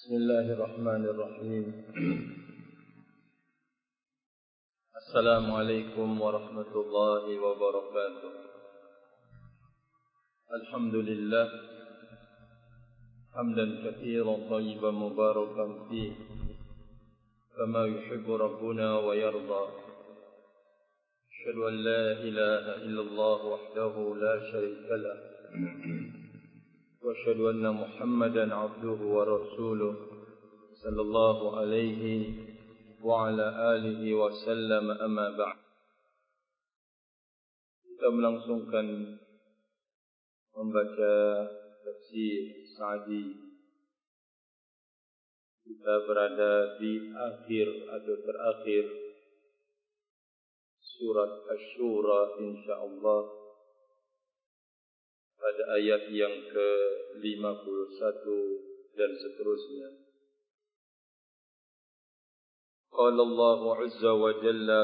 Bismillahirrahmanirrahim. Assalamualaikum warahmatullahi wabarakatuh. Alhamdulillah hamdan katsiran thayyiban mubarakan fihi kama yuhibbu rabbuna wa yarda. Asyhadu an la ilaha illallah wahdahu la syarika lah. وأشهد أن محمدا عبده ورسوله صلى الله عليه وعلى آله وسلم أما بعد. Kita melangsungkan membaca tafsir Sa'di. Kita berada di akhir atau terakhir surat Asy-Syura insyaallah pada ayat yang ke-51 dan seterusnya. Qala Allah azza wa jalla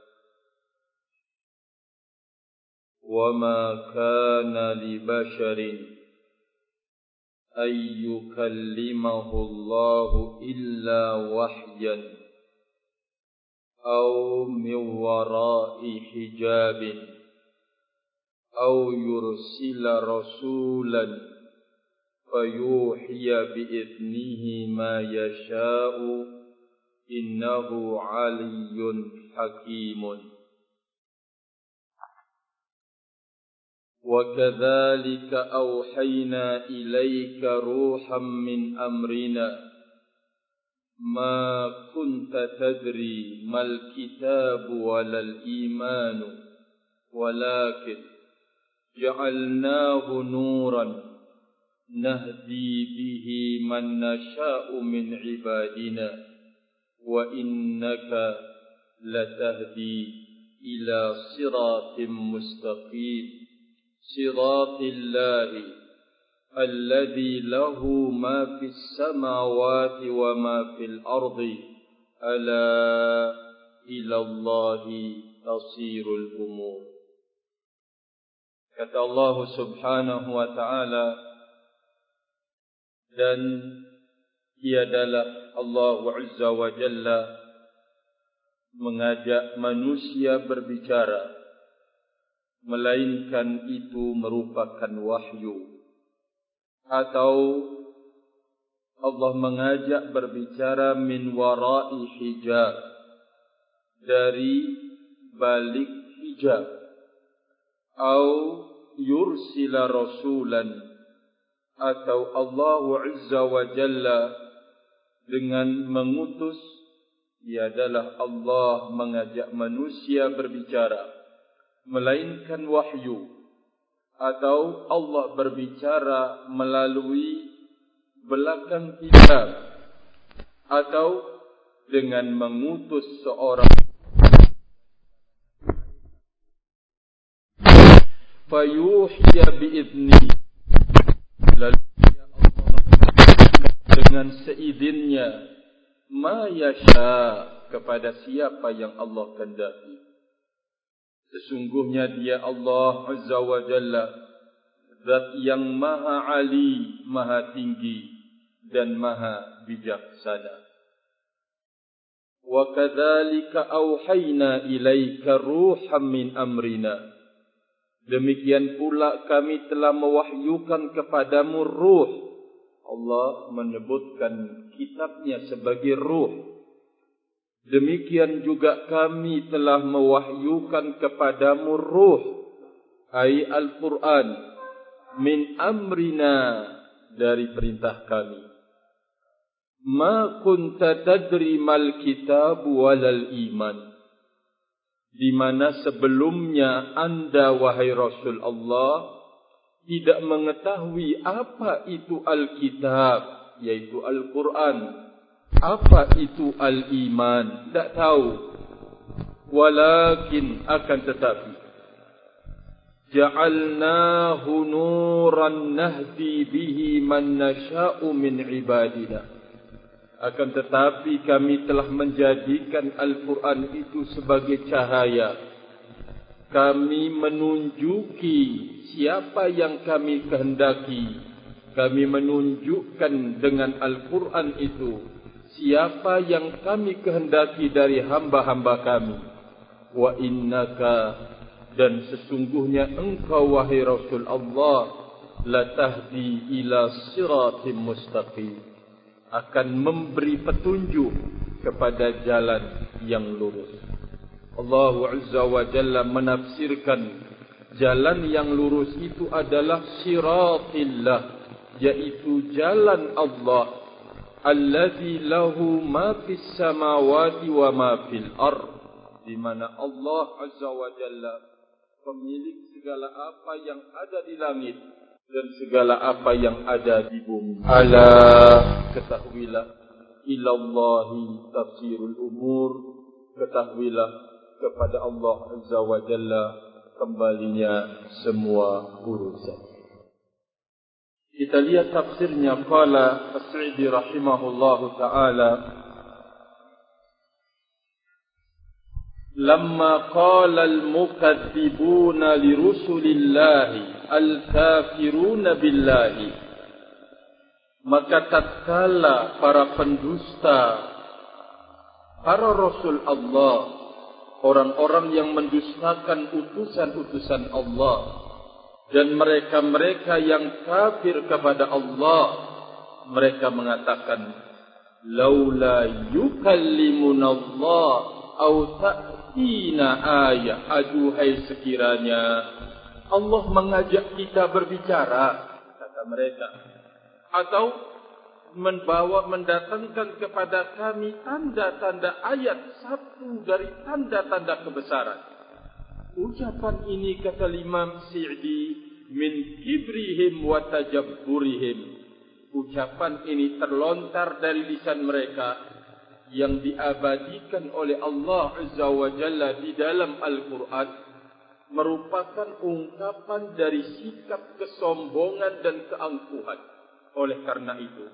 wa ma kana li basharin ay yukallimahu Allah illa wahyan aw min wara'i hijabin أو يرسل رسولا فيوحي بإذنه ما يشاء إنه علي حكيم وكذلك أوحينا إليك روحا من أمرنا ما كنت تدري ما الكتاب ولا الإيمان ولكن جعلناه نورا نهدي به من نشاء من عبادنا وإنك لتهدي إلى صراط مستقيم صراط الله الذي له ما في السماوات وما في الأرض ألا إلى الله تصير الأمور. Kata Allah subhanahu wa ta'ala, dan tiadalah Allah azza wa jalla mengajak manusia berbicara, melainkan itu merupakan wahyu. Atau Allah mengajak berbicara min wara'i hijab, dari balik hijab. Au yursila rasulan, atau Allah azza wa jalla dengan mengutus, ia adalah Allah mengajak manusia berbicara, melainkan wahyu. Atau Allah berbicara melalui belakang hijab, atau dengan mengutus seorang fayuhya bi'idni, lalu ya Allah dengan seizinnya ma yasha, kepada siapa yang Allah kehendaki. Sesungguhnya dia Allah azza wa jalla zat yang maha ali, maha tinggi dan maha bijaksana. Wa kadzalika auhayna ilaika ruham min amrina, demikian pula kami telah mewahyukan kepadamu ruh. Allah menyebutkan kitabnya sebagai ruh. Demikian juga kami telah mewahyukan kepadamu ruh, ai Al-Quran, min amrina, dari perintah kami. Ma kunta tadri mal kitab walal iman, di mana sebelumnya anda wahai Rasul Allah tidak mengetahui apa itu Alkitab, yaitu Al-Quran, apa itu Al-Iman, tidak tahu. Walakin, akan tetapi, ja'alnahu nuran nahdi bihi man nasha'u min ibadina, akan tetapi kami telah menjadikan Al-Quran itu sebagai cahaya. Kami menunjuki siapa yang kami kehendaki kami menunjukkan dengan Al-Quran itu siapa yang kami kehendaki dari hamba-hamba kami. Wa innaka, dan sesungguhnya engkau wahai Rasul Allah, latahdi ila siratim mustaqim, akan memberi petunjuk kepada jalan yang lurus. Allah Azza wa Jalla menafsirkan jalan yang lurus itu adalah siratillah, yaitu jalan Allah, allazi lahu ma fis samawati wa ma fil ard, di mana Allah Azza wa Jalla pemilik segala apa yang ada di langit dan segala apa yang ada di bumi. Ala, ketahuilah, ilallahi tafsirul umur, ketahuilah kepada Allah Azza wa Jalla kembalinya semua urusan. Kita lihat tafsirnya. Qala As-Sa'di rahimahullahu ta'ala, lamma qala al-mukadzibuna li rusulillahi al-kafiruna billahi, maka tatkala para pendusta, para rasul Allah, orang-orang yang mendustakan utusan-utusan Allah, dan mereka-mereka yang kafir kepada Allah, mereka mengatakan, laula yukallimuna Allah au ta'tina ayah, aduhai sekiranya Allah mengajak kita berbicara, kata mereka, atau mendatangkan kepada kami tanda-tanda ayat, satu dari tanda-tanda kebesaran. Ucapan ini, kata Imam Sa'di, min kibrihim wa tajabburihim. Ucapan ini terlontar dari lisan mereka yang diabadikan oleh Allah Azza wa Jalla di dalam Al-Quran, merupakan ungkapan dari sikap kesombongan dan keangkuhan. Oleh karena itu,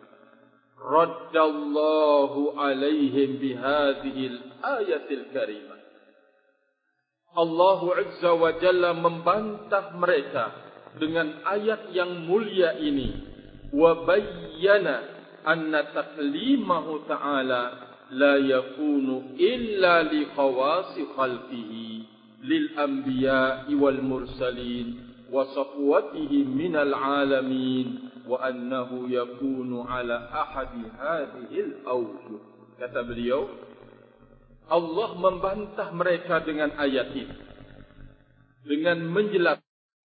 raddallahu alaihim bihadhil ayatil karimah. Allah Azza wa Jalla membantah mereka dengan ayat yang mulia ini. Wa bayyana anna taklimahu ta'ala la yakunu illa li khawasi khalqihi lil anbiya'i wal mursalin wa safwatihi minal alamin wa annahu yakunu ala ahadi hadhil awjuh. Kata beliau, Allah membantah mereka dengan ayat ini, dengan menjelaskan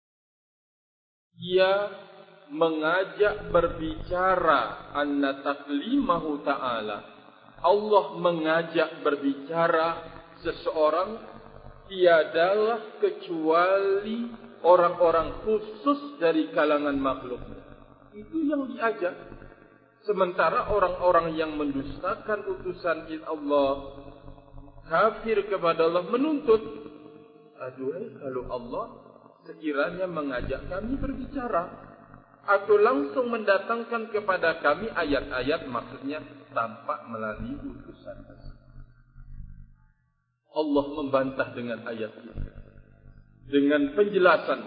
Ia mengajak berbicara anna taklimahu ta'ala. Allah mengajak berbicara seseorang tiadalah kecuali orang-orang khusus dari kalangan makhluknya. Itu yang diajak. Sementara orang-orang yang mendustakan utusan Allah, kafir kepada Allah, menuntut, aduhai kalau Allah sekiranya mengajak kami berbicara, atau langsung mendatangkan kepada kami ayat-ayat, maksudnya tanpa melalui utusan. Allah membantah dengan ayat ini, dengan penjelasan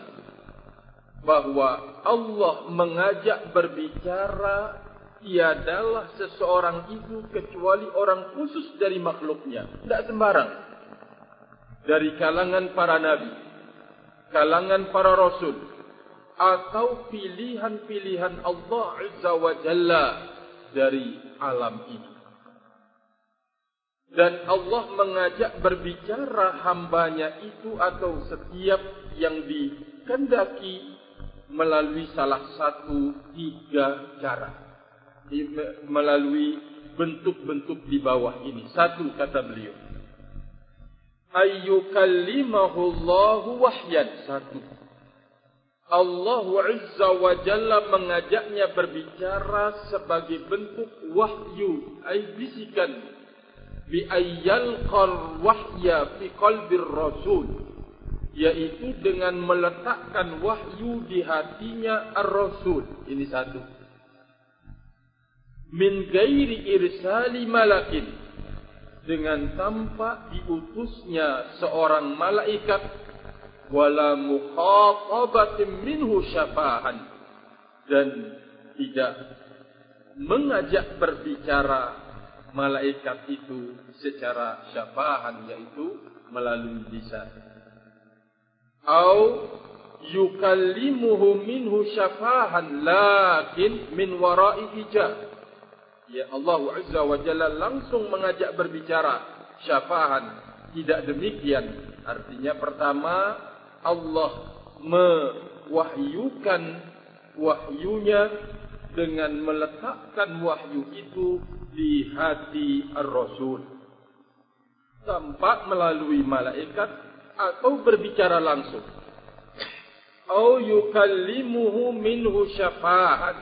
bahwa Allah mengajak berbicara tiadalah seseorang itu kecuali orang khusus dari makhluknya, tidak sembarang, dari kalangan para nabi, kalangan para rasul, atau pilihan-pilihan Allah Azza wa Jalla dari alam ini. Dan Allah mengajak berbicara hambanya itu atau setiap yang dikehendaki melalui salah satu 3 cara, melalui bentuk-bentuk di bawah ini. Satu, kata beliau, ayyukallimahu Allahu wahyan. Satu, Allah Azza wa Jalla mengajaknya berbicara sebagai bentuk wahyu, bisikan, bi ayyalqal wahya fi qalbir rasul, yaitu dengan meletakkan wahyu di hatinya ar-rasul. Ini satu. Min ghairi irsali malakin, dengan tanpa diutusnya seorang malaikat, wala mukhatabatin minhu syafahan, dan tidak mengajak berbicara malaikat itu secara syafahan, yaitu melalui lisan. Au yukallimuhu minhu syafahan lakin min wara'i hijab. Ya, Allah Azza wa Jalla langsung mengajak berbicara syafahan. Tidak demikian. Artinya pertama, Allah mewahyukan wahyunya dengan meletakkan wahyu itu di hati Ar-Rasul, tanpa melalui malaikat atau berbicara langsung. Au yukallimuhu minhu syafahan.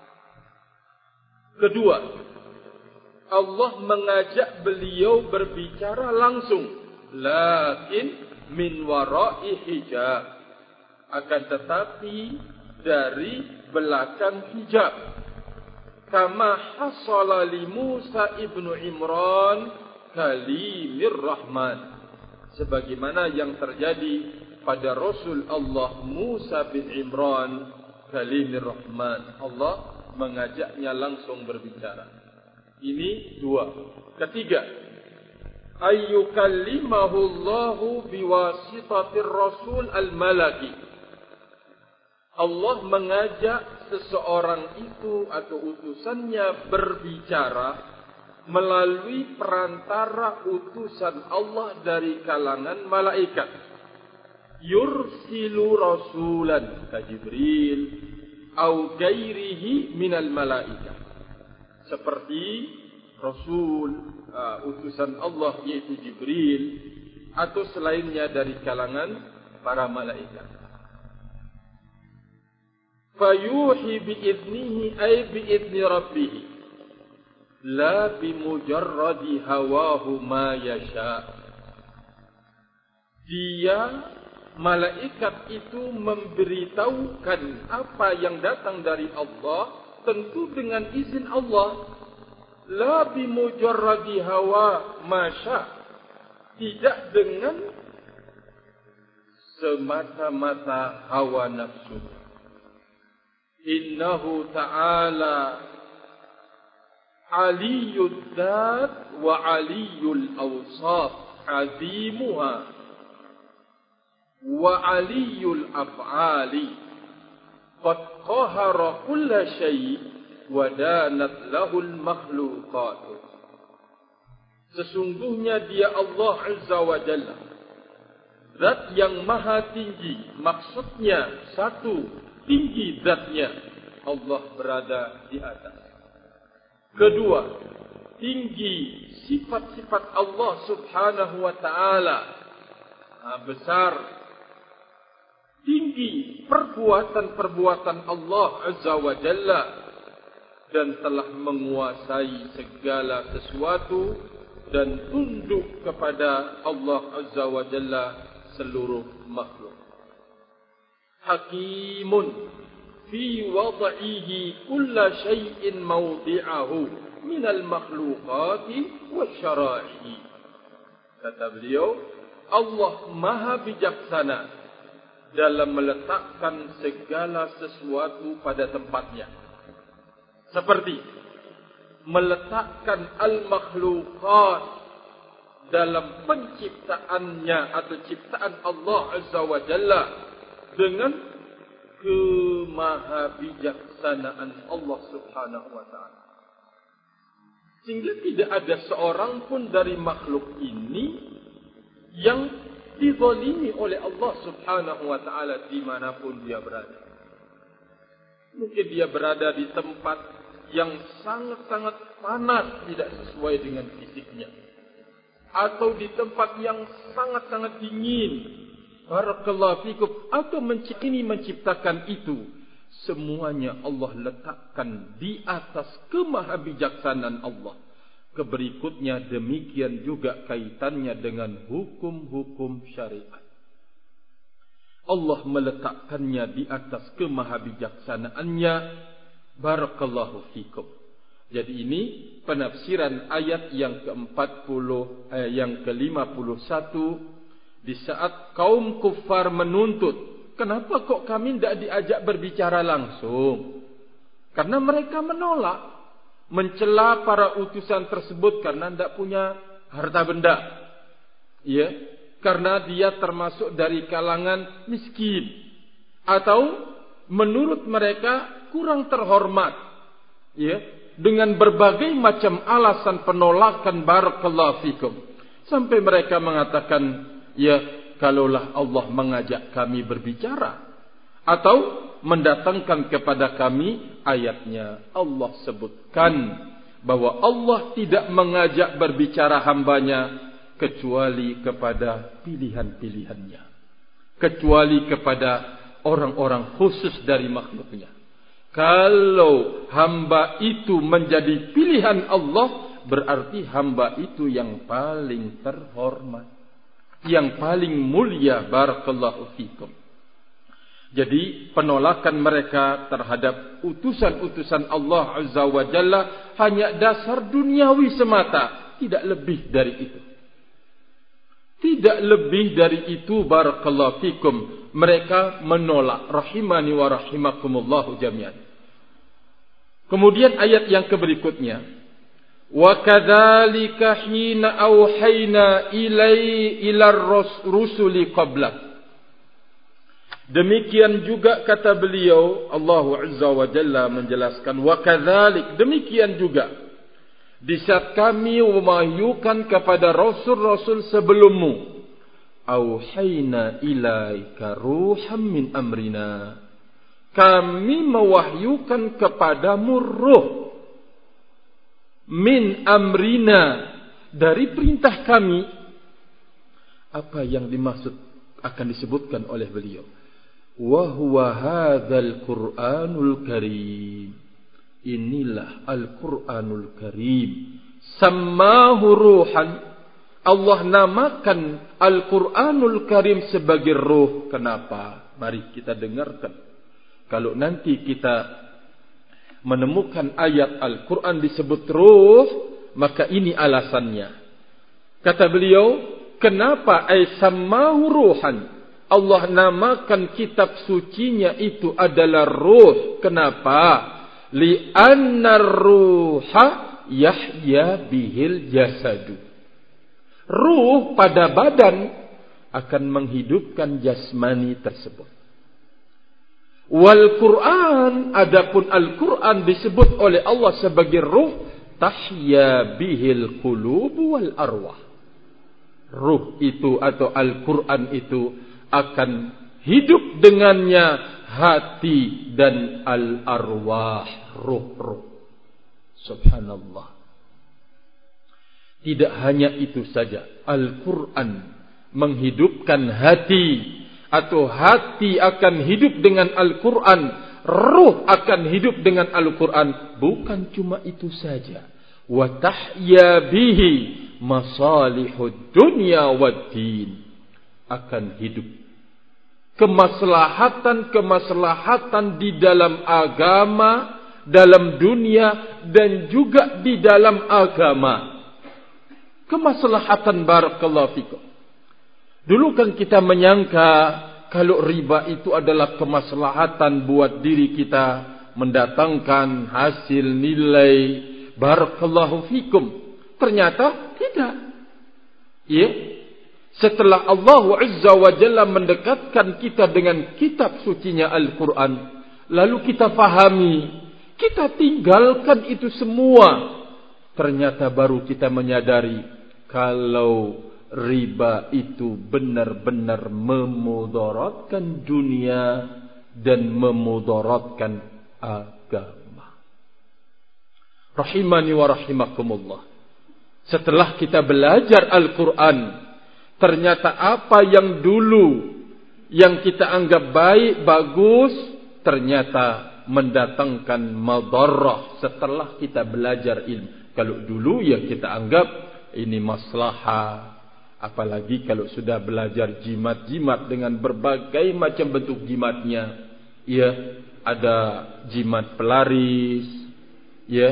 Kedua, Allah mengajak beliau berbicara langsung, lakin min wara'i hijab, akan tetapi dari belakang hijab. Kama hasala li Musa ibnu Imran kalimir Rahman, sebagaimana yang terjadi pada Rasul Allah Musa bin Imran kalimir Rahman. Allah mengajaknya langsung berbicara. Ini dua. Ketiga, ayyukallimahu Allahu biwasitatir Rasul al-Malaki. Allah mengajak seseorang itu atau utusannya berbicara melalui perantara utusan Allah dari kalangan malaikat. Yursilu rasulan ka Jibril au gairihi minal malaikah. Seperti Rasul, utusan Allah yaitu Jibril, atau selainnya dari kalangan para malaikat. Fayuhi bi'idnihi ay bi'idni rabbih, la bimujarradi hawahu ma yasha. Dia, malaikat itu memberitahukan apa yang datang dari Allah, tentu dengan izin Allah. La bimujarradi hawa masya, tidak dengan semata-mata hawa nafsu. Innahu ta'ala aliyud dzat wa aliyul awsaf azimuha wa aliyul af'ali qad qahara kulla syai' wa danat lahul makhluqat. Sesungguhnya dia Allah Azza wa Jalla, zat yang maha tinggi. Maksudnya satu, tinggi zatnya, Allah berada di atas. Kedua, tinggi sifat-sifat Allah Subhanahu wa ta'ala, besar. Tinggi perbuatan-perbuatan Allah Azza wa Jalla, dan telah menguasai segala sesuatu dan tunduk kepada Allah Azza wa Jalla seluruh makhluk. Hakimun fi wad'ihi kulla syai'in mawdi'ahu minal makhluqati wasyara'i. Kata beliau, Allah maha bijaksana dalam meletakkan segala sesuatu pada tempatnya. Seperti meletakkan al-makhluqat dalam penciptaannya atau ciptaan Allah Azza wa Jalla dengan kemahabijaksanaan Allah Subhanahu wa ta'ala. Sehingga tidak ada seorang pun dari makhluk ini yang dizalimi oleh Allah Subhanahu wa ta'ala dimanapun dia berada. Mungkin dia berada di tempat yang sangat-sangat panas, tidak sesuai dengan fisiknya, atau di tempat yang sangat-sangat dingin, barakallahu fikum, atau menciptakan itu, semuanya Allah letakkan di atas kemahabijaksanaan Allah. Keberikutnya demikian juga kaitannya dengan hukum-hukum syariat. Allah meletakkannya di atas kemahabijaksanaannya. Barakallahu fikum. Jadi ini penafsiran ayat yang yang ke-51 di saat kaum kufar menuntut, kenapa kok kami tidak diajak berbicara langsung? Karena mereka menolak, mencela para utusan tersebut karena tidak punya harta benda. Ya, karena dia termasuk dari kalangan miskin, atau menurut mereka kurang terhormat. Ya, dengan berbagai macam alasan penolakan, barakallahu fikum. Sampai mereka mengatakan, ya, kalaulah Allah mengajak kami berbicara atau mendatangkan kepada kami ayatnya. Allah sebutkan bahwa Allah tidak mengajak berbicara hambanya kecuali kepada pilihan-pilihannya, kecuali kepada orang-orang khusus dari makhluknya. Kalau hamba itu menjadi pilihan Allah, berarti hamba itu yang paling terhormat, yang paling mulia. Barakallahu fikum. Jadi penolakan mereka terhadap utusan-utusan Allah Azza wa Jalla hanya dasar duniawi semata, tidak lebih dari itu. Tidak lebih dari itu, barakallahu fikum. Mereka menolak, rahimani wa rahimakumullahu jami'an. Kemudian ayat yang berikutnya, wa kadzalika hina auhayna ila rusuli qablak. Demikian juga kata beliau, Allah Azza wa Jalla menjelaskan, wa kadzalik, demikian juga di saat kami mewahyukan kepada rasul-rasul sebelummu, auhayna ilaika ruham min amrina, kami mewahyukan kepadamu ruh min amrina, dari perintah kami. Apa yang dimaksud akan disebutkan oleh beliau. Wa huwa hadzal Qur'anul Karim. Inilah Al-Qur'anul Karim. Sammahu ruhan. Allah namakan Al-Qur'anul Karim sebagai ruh. Kenapa? Mari kita dengarkan. Kalau nanti kita menemukan ayat Al-Quran disebut ruh, maka ini alasannya. Kata beliau, kenapa sammahu ruhan? Allah namakan kitab sucinya itu adalah ruh. Kenapa? Li'anna ruha yahya bihil jasadu. Ruh pada badan akan menghidupkan jasmani tersebut. Wal Quran, adapun Al-Quran disebut oleh Allah sebagai ruh, tahya bihil qulub wal arwah. Ruh itu atau Al-Quran itu akan hidup dengannya hati dan al-arwah, ruh-ruh. Subhanallah. Tidak hanya itu saja, Al-Quran menghidupkan hati, atau hati akan hidup dengan Al-Quran, ruh akan hidup dengan Al-Quran. Bukan cuma itu saja, wa tahya bihi masalihud dunya wad din, akan hidup kemaslahatan-kemaslahatan di dalam agama, dalam dunia, dan juga di dalam agama. Kemaslahatan, barakallahu fikum. Dulu kan kita menyangka kalau riba itu adalah kemaslahatan buat diri kita, mendatangkan hasil nilai, barakallahu fikum. Ternyata tidak. Ya. Setelah Allah Azza wa Jalla mendekatkan kita dengan kitab sucinya Al-Quran, lalu kita fahami, kita tinggalkan itu semua, ternyata baru kita menyadari kalau riba itu benar-benar memudaratkan dunia dan memudaratkan agama. Rahimani wa rahimakumullah. Setelah kita belajar Al-Quran, ternyata apa yang dulu yang kita anggap baik, bagus, ternyata mendatangkan madarrah setelah kita belajar ilmu. Kalau dulu ya kita anggap ini maslahah. Apalagi kalau sudah belajar jimat-jimat dengan berbagai macam bentuk jimatnya. Ya, ada jimat pelaris. Ya.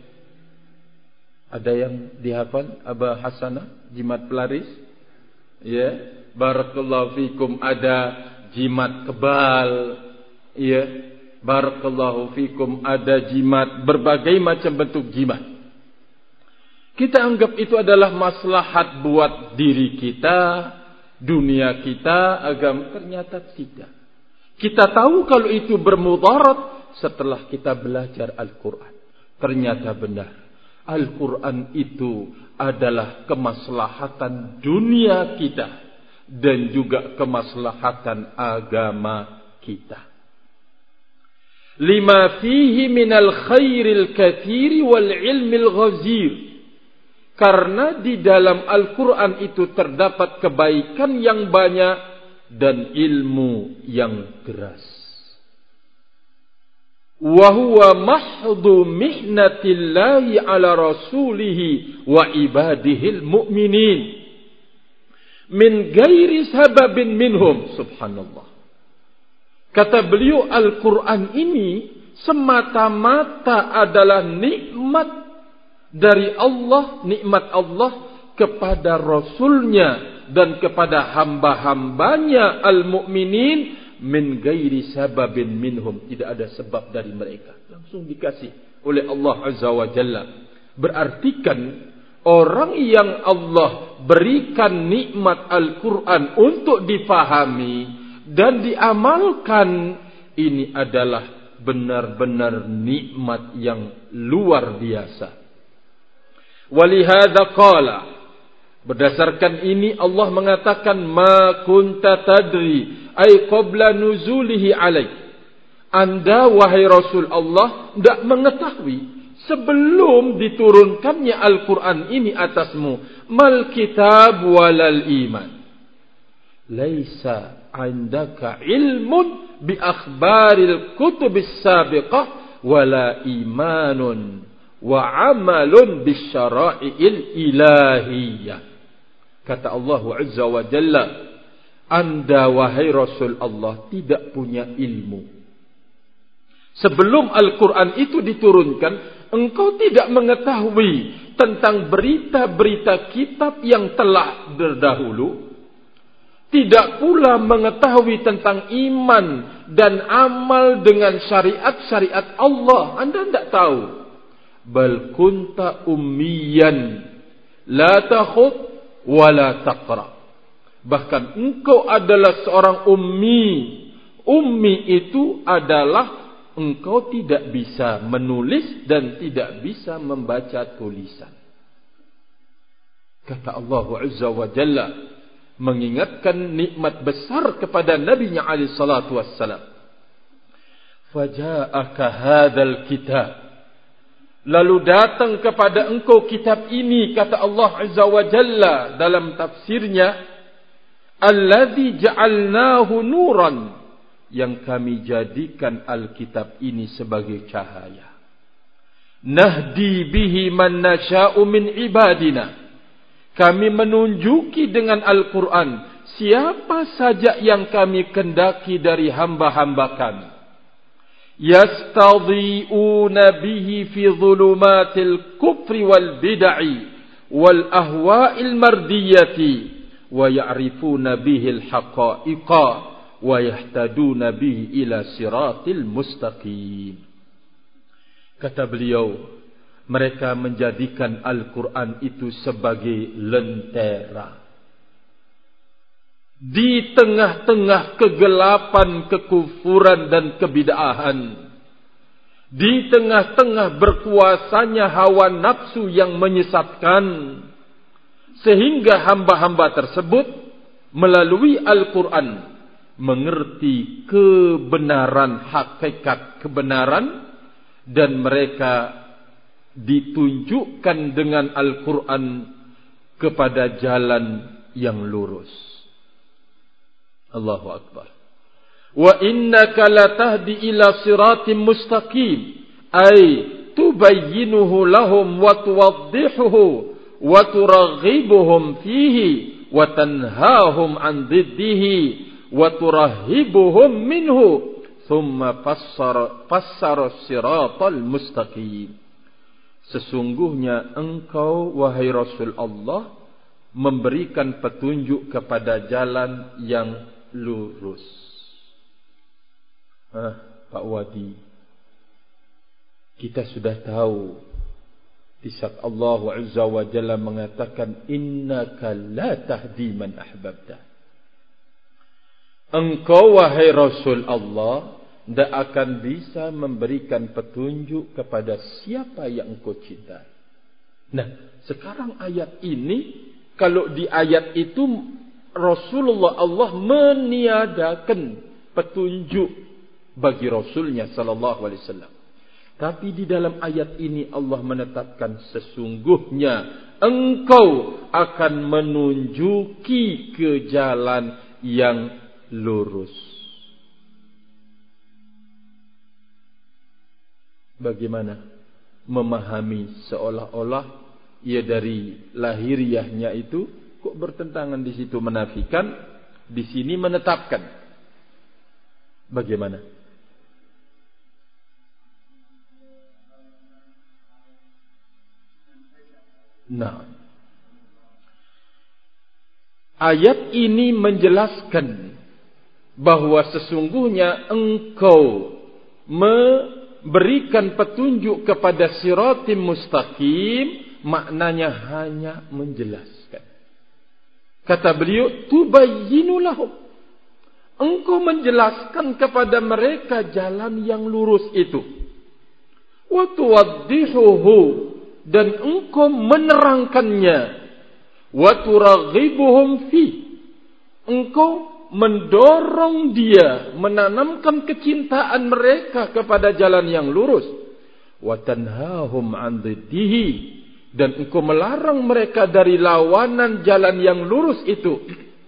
Ada yang dihafal Aba Hasanah, jimat pelaris? Ya, barakallahu fikum. Ada jimat kebal. Ya. Barakallahu fikum, ada jimat, berbagai macam bentuk jimat. Kita anggap itu adalah maslahat buat diri kita, dunia kita, agama. Ternyata tidak. Kita tahu kalau itu bermudarat setelah kita belajar Al-Quran. Ternyata benar. Al-Quran itu adalah kemaslahatan dunia kita dan juga kemaslahatan agama kita. Lima fihi minal khairil kathiri wal ilmil ghazir. Karena di dalam Al-Quran itu terdapat kebaikan yang banyak dan ilmu yang deras. Wa huwa mahdhu mihnatillahi ala rasulihi wa ibadihil mu'minin min ghairi sababin minhum. Subhanallah. Kata beliau, Al-Quran ini semata-mata adalah nikmat dari Allah, nikmat Allah kepada Rasulnya dan kepada hamba-hambanya al-mu'minin min ghairi sababin minhum. Tidak ada sebab dari mereka. Langsung dikasih oleh Allah Azza wa Jalla. Berarti kan orang yang Allah berikan nikmat Al-Quran untuk difahami dan diamalkan, ini adalah benar-benar nikmat yang luar biasa. Walihada qala, berdasarkan ini Allah mengatakan, ma kunta tadri ay qabla nuzulihi alaik. Anda wahai Rasul Allah tidak mengetahui sebelum diturunkannya Al-Quran ini atasmu, mal kitab walal iman. Laisa indaka ilmun bi akhbaril kutubis sabiqah wala imanun wa amalun bisyara'iil ilahiyah. Kata Allah Azza wa Jalla, Anda wahai Rasul Allah tidak punya ilmu. Sebelum Al-Quran itu diturunkan, engkau tidak mengetahui tentang berita-berita kitab yang telah terdahulu. Tidak pula mengetahui tentang iman dan amal dengan syariat-syariat Allah. Anda tidak tahu. Bal kunta ummiyan la takhut wa la taqra. Bahkan engkau adalah seorang ummi. Ummi itu adalah engkau tidak bisa menulis dan tidak bisa membaca tulisan. Kata Allah Azza wa Jalla, mengingatkan nikmat besar kepada Nabi-Nya alaihi salatu wassalam. Faja'aka hadzal kitab. Lalu datang kepada engkau kitab ini, kata Allah Azza wa Jalla dalam tafsirnya, alladzi ja'alnahu nuran, yang kami jadikan Alkitab ini sebagai cahaya. Nahdi bihi man nasha'u min ibadina. Kami menunjuki dengan Al-Quran siapa saja yang kami kendaki dari hamba-hamba kami. Yastadhi'una bihi fi dhulumatil kufri wal bid'i wal ahwa'il mardiyati wa ya'rifuna bihi al-haqa'iqa wa yahtaduna bihi ila siratil mustaqim. Kata beliau, mereka menjadikan Al-Quran itu sebagai lentera di tengah-tengah kegelapan, kekufuran dan kebid'ahan, di tengah-tengah berkuasanya hawa nafsu yang menyesatkan, sehingga hamba-hamba tersebut melalui Al-Quran mengerti kebenaran, hakikat kebenaran, dan mereka ditunjukkan dengan Al-Quran kepada jalan yang lurus. Allahu Akbar. Wa innaka latahdi ila siratim mustaqim, ay tubayyinuhu lahum wa tuwaddihuhu wa turaghibuhum fihi wa tanhahum an diddihi wa turahhibuhum minhu thumma fassara siratal mustaqim. Sesungguhnya engkau wahai Rasul Allah memberikan petunjuk kepada jalan yang lurus. Pak Wadi, kita sudah tahu di saat Allah Azza wa Jalla mengatakan innaka la tahdi man ahbabta. Engkau wahai Rasul Allah tidak akan bisa memberikan petunjuk kepada siapa yang engkau cintai. Nah, sekarang ayat ini, kalau di ayat itu Rasulullah Allah meniadakan petunjuk bagi Rasulnya sallallahu alaihi wasallam. Tapi di dalam ayat ini Allah menetapkan sesungguhnya engkau akan menunjuki ke jalan yang lurus. Bagaimana memahami seolah-olah ia dari lahiriahnya itu kok bertentangan, di situ menafikan, di sini menetapkan. Bagaimana? Nah, ayat ini menjelaskan bahwa sesungguhnya engkau memberikan petunjuk kepada siratim mustaqim, maknanya hanya menjelaskan. Kata beliau, tubayyinu lahum, engkau menjelaskan kepada mereka jalan yang lurus itu. Wa tuwaddihuhu, dan engkau menerangkannya. Wa turaghibuhum fi, engkau mendorong dia, menanamkan kecintaan mereka kepada jalan yang lurus. Wa tanhahum an dhiddihi, dan engkau melarang mereka dari lawanan jalan yang lurus itu.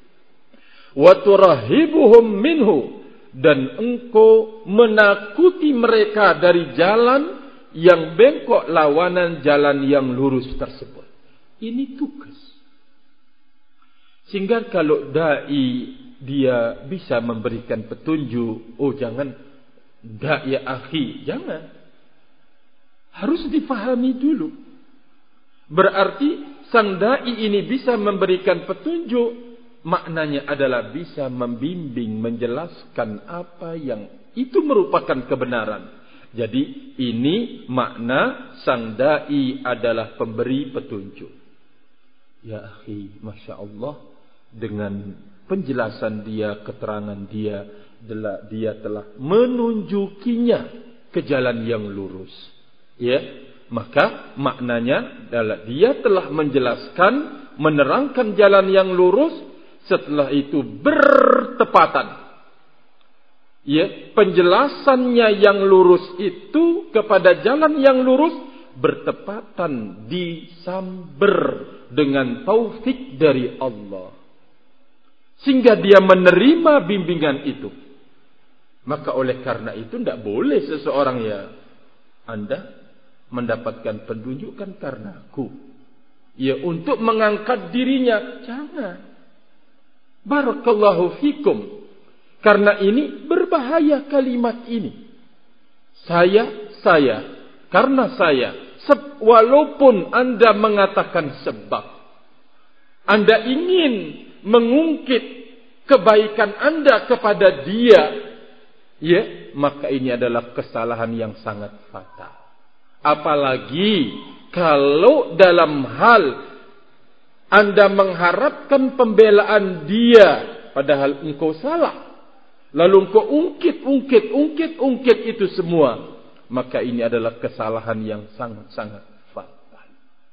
Wa turahibuhum minhu, dan engkau menakuti mereka dari jalan yang bengkok, lawanan jalan yang lurus tersebut. Ini tugas. Sehingga kalau dai dia bisa memberikan petunjuk, oh jangan dai ya akhi, jangan. Harus difahami dulu. Berarti sang dai ini bisa memberikan petunjuk, maknanya adalah bisa membimbing, menjelaskan apa yang itu merupakan kebenaran. Jadi ini makna sang dai adalah pemberi petunjuk. Ya akhi, Masya Allah, dengan penjelasan dia, keterangan dia, dia telah menunjukinya ke jalan yang lurus. Ya, maka maknanya adalah dia telah menjelaskan, menerangkan jalan yang lurus, setelah itu bertepatan. Ya, penjelasannya yang lurus itu kepada jalan yang lurus bertepatan, disamber dengan taufik dari Allah, sehingga dia menerima bimbingan itu. Maka oleh karena itu tidak boleh seseorang, ya Anda mendapatkan penunjukan karena aku, ya untuk mengangkat dirinya, jangan. Barakallahu fikum. Karena ini berbahaya kalimat ini. Saya, karena saya. Walaupun Anda mengatakan sebab, Anda ingin mengungkit kebaikan Anda kepada dia, ya, maka ini adalah kesalahan yang sangat fatal. Apalagi kalau dalam hal Anda mengharapkan pembelaan dia, padahal engkau salah. Lalu engkau ungkit itu semua, maka ini adalah kesalahan yang sangat-sangat fatal.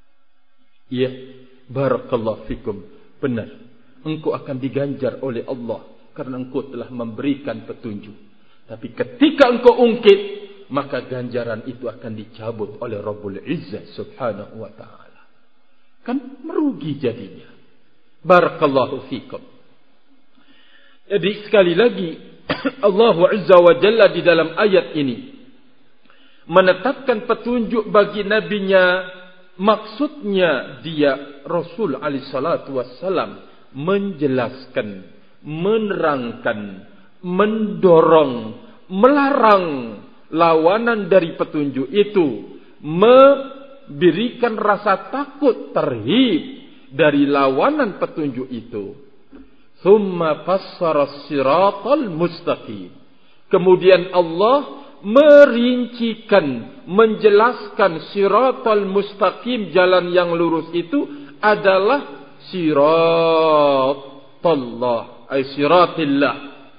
Ya, barakallahu fikum. Benar, engkau akan diganjar oleh Allah karena engkau telah memberikan petunjuk. Tapi ketika engkau ungkit, maka ganjaran itu akan dicabut oleh Rabbul Izzah subhanahu wa ta'ala. Kan merugi jadinya. Barakallahu fikum. Jadi sekali lagi, Allah Azza wa Jalla di dalam ayat ini menetapkan petunjuk bagi nabinya, maksudnya dia Rasul alaihi salatu wassalam menjelaskan, menerangkan, mendorong, melarang lawanan dari petunjuk itu, memberikan rasa takut, terhib dari lawanan petunjuk itu. Thumma fassara siratal mustaqim. Kemudian Allah merincikan, menjelaskan siratal mustaqim, jalan yang lurus itu adalah siratallah, ay siratillah,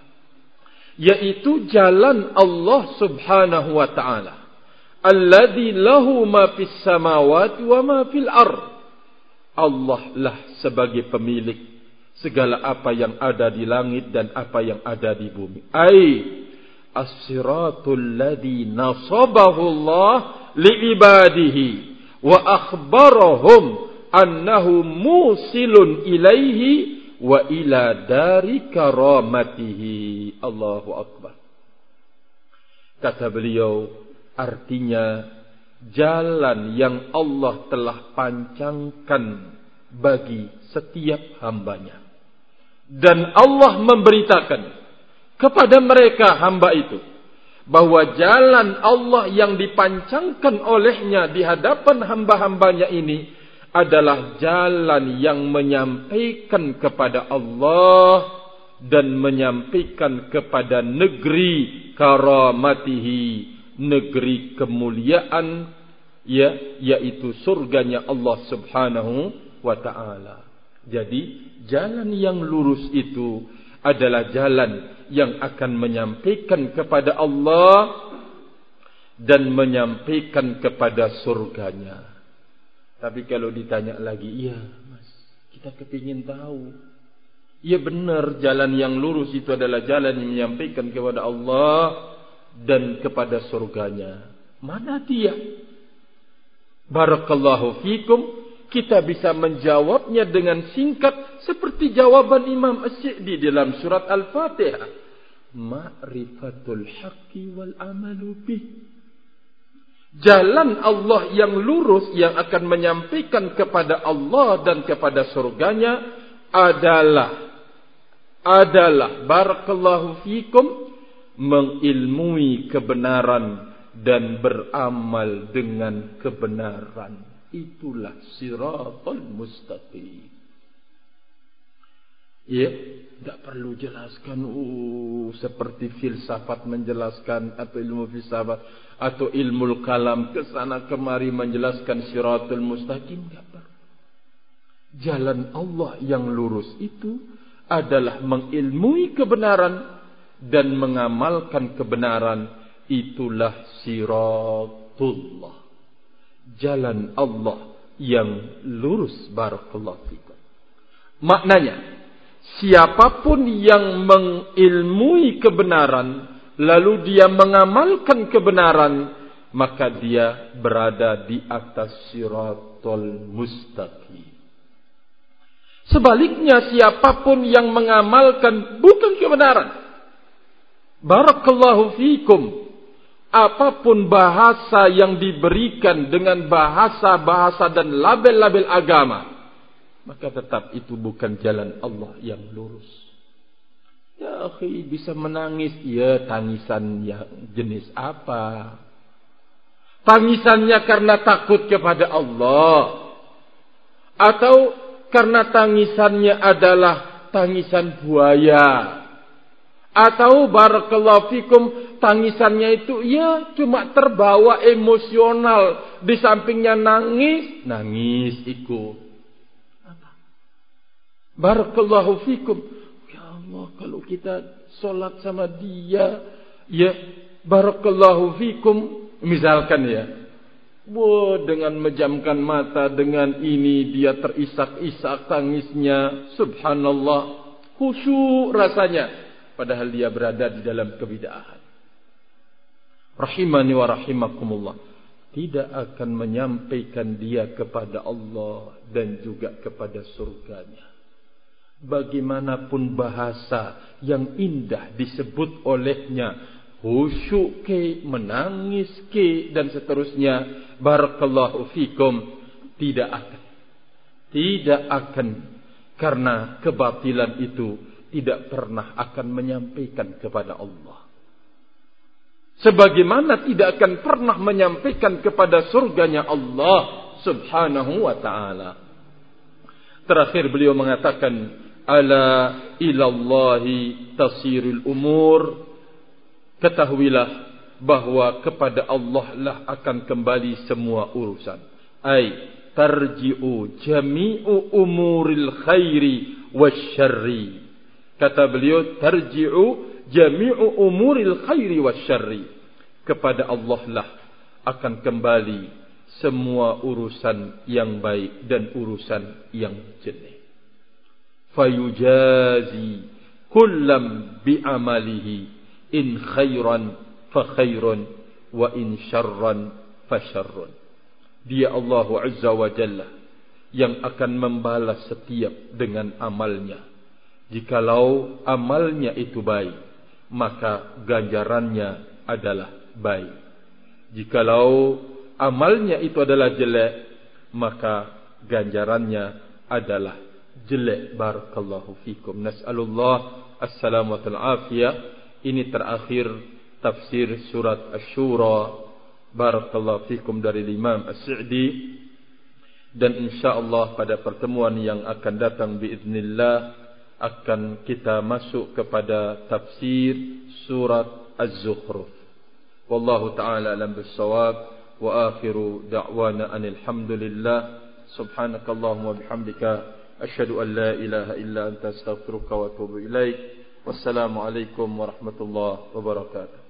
yaitu jalan Allah subhanahu wa ta'ala, alladzi lahu ma fis samawati wa ma fil ard. Allah lah sebagai pemilik segala apa yang ada di langit dan apa yang ada di bumi. Ai as-siratul ladzi nasabahu Allah liibadihi wa akhbarahum annahu musilun ilaihi wa ila dari karamatihi. Allahu akbar. Kata beliau, artinya jalan yang Allah telah pancangkan bagi setiap hambanya. Dan Allah memberitakan kepada mereka hamba itu bahwa jalan Allah yang dipancangkan olehnya di hadapan hamba-hambanya ini adalah jalan yang menyampaikan kepada Allah dan menyampaikan kepada negeri karamatihi, negeri kemuliaan, yaitu surganya Allah subhanahu wa ta'ala. Jadi jalan yang lurus itu adalah jalan yang akan menyampaikan kepada Allah dan menyampaikan kepada surganya. Tapi kalau ditanya lagi, iya mas, kita kepingin tahu. Iya benar, jalan yang lurus itu adalah jalan yang menyampaikan kepada Allah dan kepada surganya. Mana dia? Barakallahu fikum. Kita bisa menjawabnya dengan singkat seperti jawaban Imam As-Sa'di dalam surat Al-Fatihah. Ma'rifatul haqqi wal amalu bih. Jalan Allah yang lurus yang akan menyampaikan kepada Allah dan kepada surganya adalah barakallahu fikum, mengilmui kebenaran dan beramal dengan kebenaran. Itulah siratal mustaqim. Ya, tidak perlu jelaskan seperti filsafat menjelaskan atau ilmu filsafat atau ilmu kalam kesana kemari menjelaskan siratal mustaqim, tidak perlu. Jalan Allah yang lurus itu adalah mengilmui kebenaran dan mengamalkan kebenaran. Itulah siratullah, jalan Allah yang lurus. Barakallahu fikum. Maknanya, siapapun yang mengilmui kebenaran lalu dia mengamalkan kebenaran, maka dia berada di atas siratal mustaqim. Sebaliknya, siapapun yang mengamalkan bukan kebenaran, barakallahu fikum, apapun bahasa yang diberikan dengan bahasa-bahasa dan label-label agama, maka tetap itu bukan jalan Allah yang lurus. Ya akhi, bisa menangis, ya tangisan yang jenis apa? Tangisannya karena takut kepada Allah, atau karena tangisannya adalah tangisan buaya, atau barakallahu fikum tangisannya itu ya cuma terbawa emosional, di sampingnya nangis ikut. Barakallahu fikum. Ya Allah, kalau kita sholat sama dia, ya barakallahu fikum, misalkan ya, dengan menjamkan mata, dengan ini dia terisak-isak tangisnya, subhanallah, khusyuk rasanya, padahal dia berada di dalam kebid'ahan. Rahimani wa rahimakumullah. Tidak akan menyampaikan dia kepada Allah dan juga kepada surganya. Bagaimanapun bahasa yang indah disebut olehnya, khusyuk ke, menangis ke, dan seterusnya, barakallahu fikum, tidak akan, karena kebatilan itu tidak pernah akan menyampaikan kepada Allah. Sebagaimana tidak akan pernah menyampaikan kepada surganya Allah subhanahu wa ta'ala. Terakhir beliau mengatakan, ala ilallahi tasirul umur. Ketahuilah bahwa kepada Allah lah akan kembali semua urusan. Tarji'u jami'u umuril khairi wasyarri. Kata beliau, tarji'u jami'u umuril khairi wasyarri. Kepada Allah lah akan kembali semua urusan yang baik dan urusan yang jelek. Fayujazi kullam bi'amalihi in khairan fa khairun wa in syarran fa syarrun. Dia Allah Azza wa Jalla yang akan membalas setiap dengan amalnya. Jikalau amalnya itu baik, maka ganjarannya adalah baik. Jikalau amalnya itu adalah jelek, maka ganjarannya adalah jelek. Barakallahu fikum. Nas'alullah as-salamata wal-afiyah. Ini terakhir tafsir surat Asy-Syura. Barakallahu fikum dari Imam As-Sa'di. Dan insyaAllah pada pertemuan yang akan datang biiznillah akan kita masuk kepada tafsir surat Az-Zukhruf. Wallahu ta'ala alam bis-shawab. Wa akhiru da'wana anil hamdulillah. Subhanakallahumma bihamdika asyhadu an la ilaha illa anta astaghfiruka wa atubu ilaik. Wassalamu alaikum warahmatullahi wabarakatuh.